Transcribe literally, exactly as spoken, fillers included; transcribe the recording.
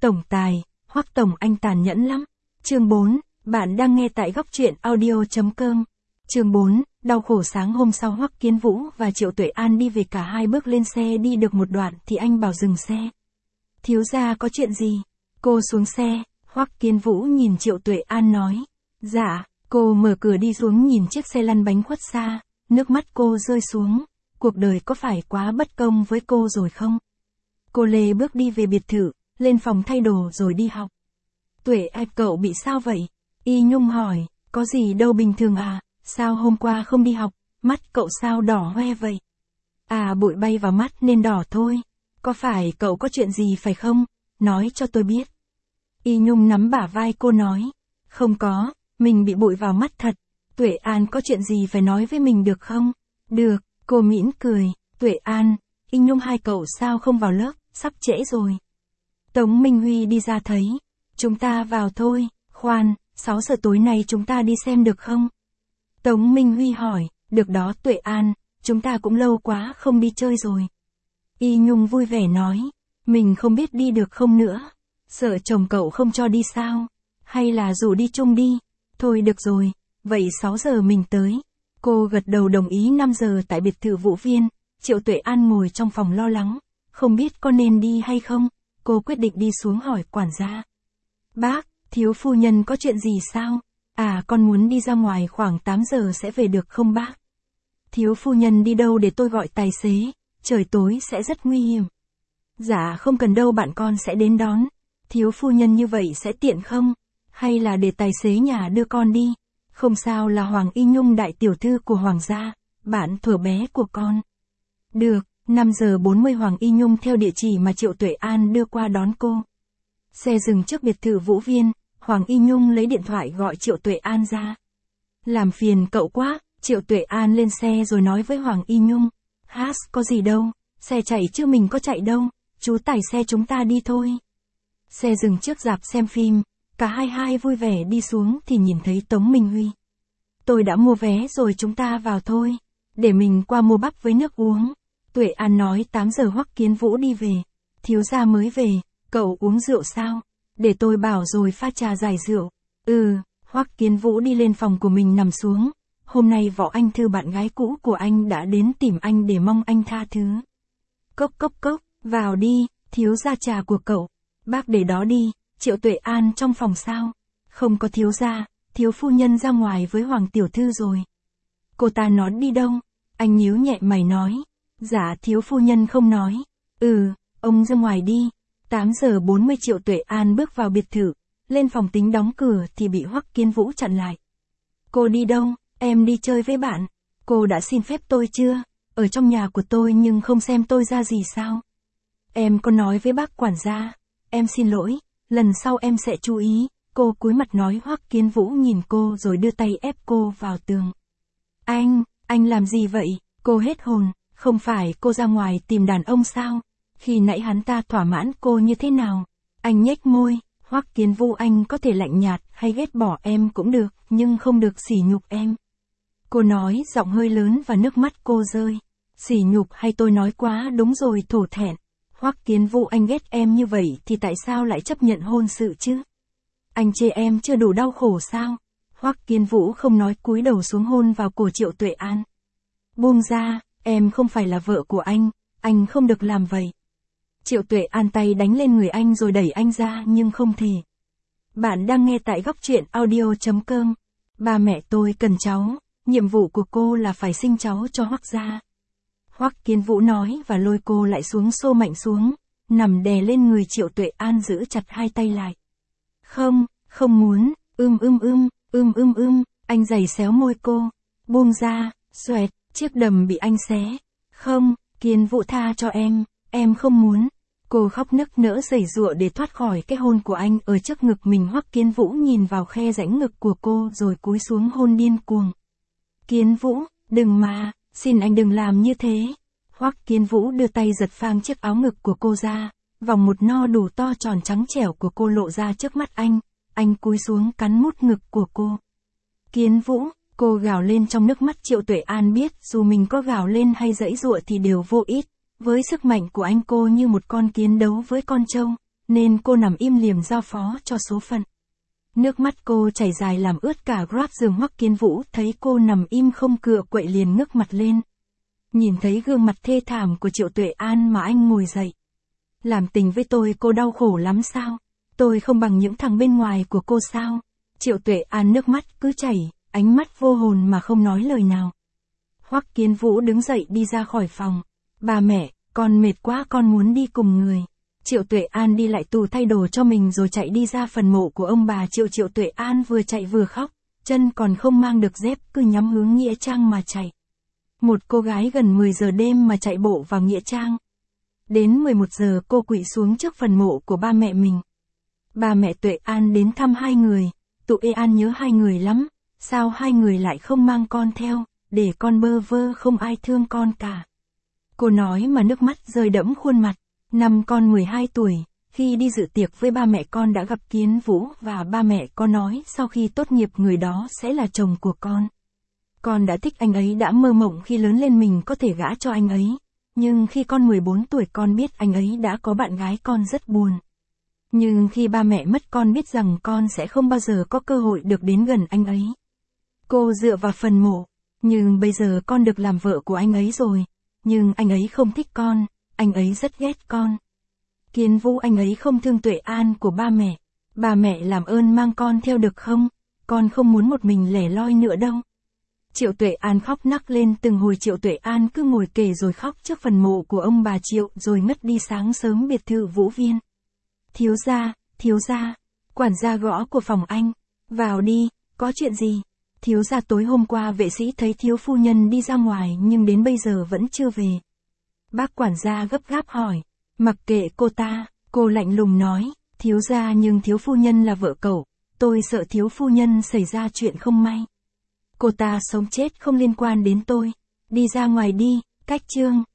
Tổng tài, Hoắc Tổng anh tàn nhẫn lắm. Chương bốn, bạn đang nghe tại góc truyện audio.com. Chương bốn, đau khổ. Sáng hôm sau Hoắc Kiến Vũ và Triệu Tuệ An đi về, cả hai bước lên xe đi được một đoạn thì anh bảo dừng xe. Thiếu gia có chuyện gì? Cô xuống xe, Hoắc Kiến Vũ nhìn Triệu Tuệ An nói. Dạ, cô mở cửa đi xuống nhìn chiếc xe lăn bánh khuất xa, nước mắt cô rơi xuống. Cuộc đời có phải quá bất công với cô rồi không? Cô lê bước đi về biệt thự, lên phòng thay đồ rồi đi học. Tuệ An, cậu bị sao vậy? Y Nhung hỏi. Có gì đâu, bình thường à, sao hôm qua không đi học, mắt cậu sao đỏ hoe vậy? À, bụi bay vào mắt nên đỏ thôi. Có phải cậu có chuyện gì phải không? Nói cho tôi biết. Y Nhung nắm bả vai cô nói. Không có, mình bị bụi vào mắt thật. Tuệ An, có chuyện gì phải nói với mình được không? Được, cô mỉm cười. Tuệ An, Y Nhung, hai cậu sao không vào lớp, sắp trễ rồi. Tống Minh Huy đi ra thấy. Chúng ta vào thôi. Khoan, sáu giờ tối nay chúng ta đi xem được không? Tống Minh Huy hỏi. Được đó Tuệ An, chúng ta cũng lâu quá không đi chơi rồi. Y Nhung vui vẻ nói. Mình không biết đi được không nữa. Sợ chồng cậu không cho đi sao? Hay là rủ đi chung đi? Thôi được rồi, vậy sáu giờ mình tới. Cô gật đầu đồng ý. Năm giờ tại biệt thự Vũ Viên, Triệu Tuệ An ngồi trong phòng lo lắng, không biết có nên đi hay không. Cô quyết định đi xuống hỏi quản gia. Bác, thiếu phu nhân có chuyện gì sao? À, con muốn đi ra ngoài, khoảng tám giờ sẽ về được không bác? Thiếu phu nhân đi đâu để tôi gọi tài xế, trời tối sẽ rất nguy hiểm. Dạ không cần đâu, bạn con sẽ đến đón. Thiếu phu nhân như vậy sẽ tiện không? Hay là để tài xế nhà đưa con đi? Không sao, là Hoàng Y Nhung, đại tiểu thư của Hoàng gia, bạn thuở bé của con. Được, năm giờ bốn mươi Hoàng Y Nhung theo địa chỉ mà Triệu Tuệ An đưa qua đón cô. Xe dừng trước biệt thự Vũ Viên, Hoàng Y Nhung lấy điện thoại gọi Triệu Tuệ An ra. Làm phiền cậu quá. Triệu Tuệ An lên xe rồi nói với Hoàng Y Nhung. Hát, có gì đâu, xe chạy chứ mình có chạy đâu, chú tải xe chúng ta đi thôi. Xe dừng trước rạp xem phim, cả hai hai vui vẻ đi xuống thì nhìn thấy Tống Minh Huy. Tôi đã mua vé rồi, chúng ta vào thôi, để mình qua mua bắp với nước uống. Tuệ An nói. Tám giờ Hoắc Kiến Vũ đi về. Thiếu gia mới về, cậu uống rượu sao? Để tôi bảo rồi pha trà giải rượu. Ừ, Hoắc Kiến Vũ đi lên phòng của mình nằm xuống. Hôm nay Võ Anh Thư, bạn gái cũ của anh, đã đến tìm anh để mong anh tha thứ. Cốc cốc cốc, vào đi, thiếu gia trà của cậu. Bác để đó đi. Triệu Tuệ An trong phòng sao? Không có thiếu gia, thiếu phu nhân ra ngoài với Hoàng tiểu thư rồi. Cô ta nói đi đâu? Anh nhíu nhẹ mày nói. Dạ thiếu phu nhân không nói. Ừ, ông ra ngoài đi. tám giờ bốn mươi Triệu Tuệ An bước vào biệt thự, lên phòng tính đóng cửa thì bị Hoắc Kiến Vũ chặn lại. Cô đi đâu? Em đi chơi với bạn. Cô đã xin phép tôi chưa? Ở trong nhà của tôi nhưng không xem tôi ra gì sao? Em có nói với bác quản gia. Em xin lỗi, lần sau em sẽ chú ý. Cô cúi mặt nói. Hoắc Kiến Vũ nhìn cô rồi đưa tay ép cô vào tường. Anh, anh làm gì vậy? Cô hết hồn. Không phải cô ra ngoài tìm đàn ông sao? Khi nãy hắn ta thỏa mãn cô như thế nào? Anh nhếch môi. Hoắc Kiến Vũ, anh có thể lạnh nhạt hay ghét bỏ em cũng được, nhưng không được sỉ nhục em. Cô nói giọng hơi lớn và nước mắt cô rơi. Sỉ nhục hay tôi nói quá đúng rồi, thổ thẹn. Hoắc Kiến Vũ, anh ghét em như vậy thì tại sao lại chấp nhận hôn sự chứ? Anh chê em chưa đủ đau khổ sao? Hoắc Kiến Vũ không nói, cúi đầu xuống hôn vào cổ Triệu Tuệ An. Buông ra, em không phải là vợ của anh, anh không được làm vậy. Triệu Tuệ An tay đánh lên người anh rồi đẩy anh ra nhưng không thể. Bạn đang nghe tại góc truyện audio.com. Ba mẹ tôi cần cháu, nhiệm vụ của cô là phải sinh cháu cho Hoắc gia. Hoắc Kiến Vũ nói và lôi cô lại xuống, xô mạnh xuống, nằm đè lên người Triệu Tuệ An, giữ chặt hai tay lại. Không, không muốn, ưm ưm ưm, ưm ưm ưm, anh giày xéo môi cô. Buông ra, xoẹt, chiếc đầm bị anh xé. Không, Kiến Vũ tha cho em, em không muốn. Cô khóc nức nở giãy giụa để thoát khỏi cái hôn của anh ở trước ngực mình. Hoắc Kiến Vũ nhìn vào khe rãnh ngực của cô rồi cúi xuống hôn điên cuồng. Kiến Vũ, đừng mà, xin anh đừng làm như thế. Hoắc Kiến Vũ đưa tay giật phang chiếc áo ngực của cô ra, vòng một no đủ to tròn trắng trẻo của cô lộ ra trước mắt anh, anh cúi xuống cắn mút ngực của cô. Kiến Vũ, cô gào lên trong nước mắt. Triệu Tuệ An biết dù mình có gào lên hay giãy giụa thì đều vô ích, với sức mạnh của anh cô như một con kiến đấu với con trâu, nên cô nằm im liềm giao phó cho số phận. Nước mắt cô chảy dài làm ướt cả grab giường. Hoắc Kiến Vũ thấy cô nằm im không cựa quậy liền ngước mặt lên. Nhìn thấy gương mặt thê thảm của Triệu Tuệ An mà anh ngồi dậy. Làm tình với tôi cô đau khổ lắm sao? Tôi không bằng những thằng bên ngoài của cô sao? Triệu Tuệ An nước mắt cứ chảy, ánh mắt vô hồn mà không nói lời nào. Hoắc Kiến Vũ đứng dậy đi ra khỏi phòng. Bà mẹ, con mệt quá, con muốn đi cùng người. Triệu Tuệ An đi lại tủ thay đồ cho mình rồi chạy đi ra phần mộ của ông bà Triệu. Triệu Tuệ An vừa chạy vừa khóc, chân còn không mang được dép cứ nhắm hướng Nghĩa Trang mà chạy. Một cô gái gần mười giờ đêm mà chạy bộ vào Nghĩa Trang. Đến mười một giờ cô quỵ xuống trước phần mộ của ba mẹ mình. Ba mẹ Tuệ An đến thăm hai người. Tuệ An nhớ hai người lắm, sao hai người lại không mang con theo, để con bơ vơ không ai thương con cả. Cô nói mà nước mắt rơi đẫm khuôn mặt. Năm con mười hai tuổi, khi đi dự tiệc với ba mẹ con đã gặp Kiến Vũ và ba mẹ con nói sau khi tốt nghiệp người đó sẽ là chồng của con. Con đã thích anh ấy, đã mơ mộng khi lớn lên mình có thể gả cho anh ấy. Nhưng khi con mười bốn tuổi con biết anh ấy đã có bạn gái, con rất buồn. Nhưng khi ba mẹ mất con biết rằng con sẽ không bao giờ có cơ hội được đến gần anh ấy. Cô dựa vào phần mộ. Nhưng bây giờ con được làm vợ của anh ấy rồi. Nhưng anh ấy không thích con, anh ấy rất ghét con. Kiến Vũ, anh ấy không thương Tuệ An của ba mẹ. Ba mẹ làm ơn mang con theo được không? Con không muốn một mình lẻ loi nữa đâu. Triệu Tuệ An khóc nấc lên từng hồi. Triệu Tuệ An cứ ngồi kề rồi khóc trước phần mộ của ông bà Triệu rồi ngất đi. Sáng sớm biệt thự Vũ Viên. Thiếu gia, thiếu gia. Quản gia gõ của phòng anh. Vào đi, có chuyện gì? Thiếu gia, tối hôm qua vệ sĩ thấy thiếu phu nhân đi ra ngoài nhưng đến bây giờ vẫn chưa về. Bác quản gia gấp gáp hỏi. Mặc kệ cô ta, cô lạnh lùng nói. Thiếu gia, nhưng thiếu phu nhân là vợ cậu. Tôi sợ thiếu phu nhân xảy ra chuyện không may. Cô ta sống chết không liên quan đến tôi. Đi ra ngoài đi, Cách Trương.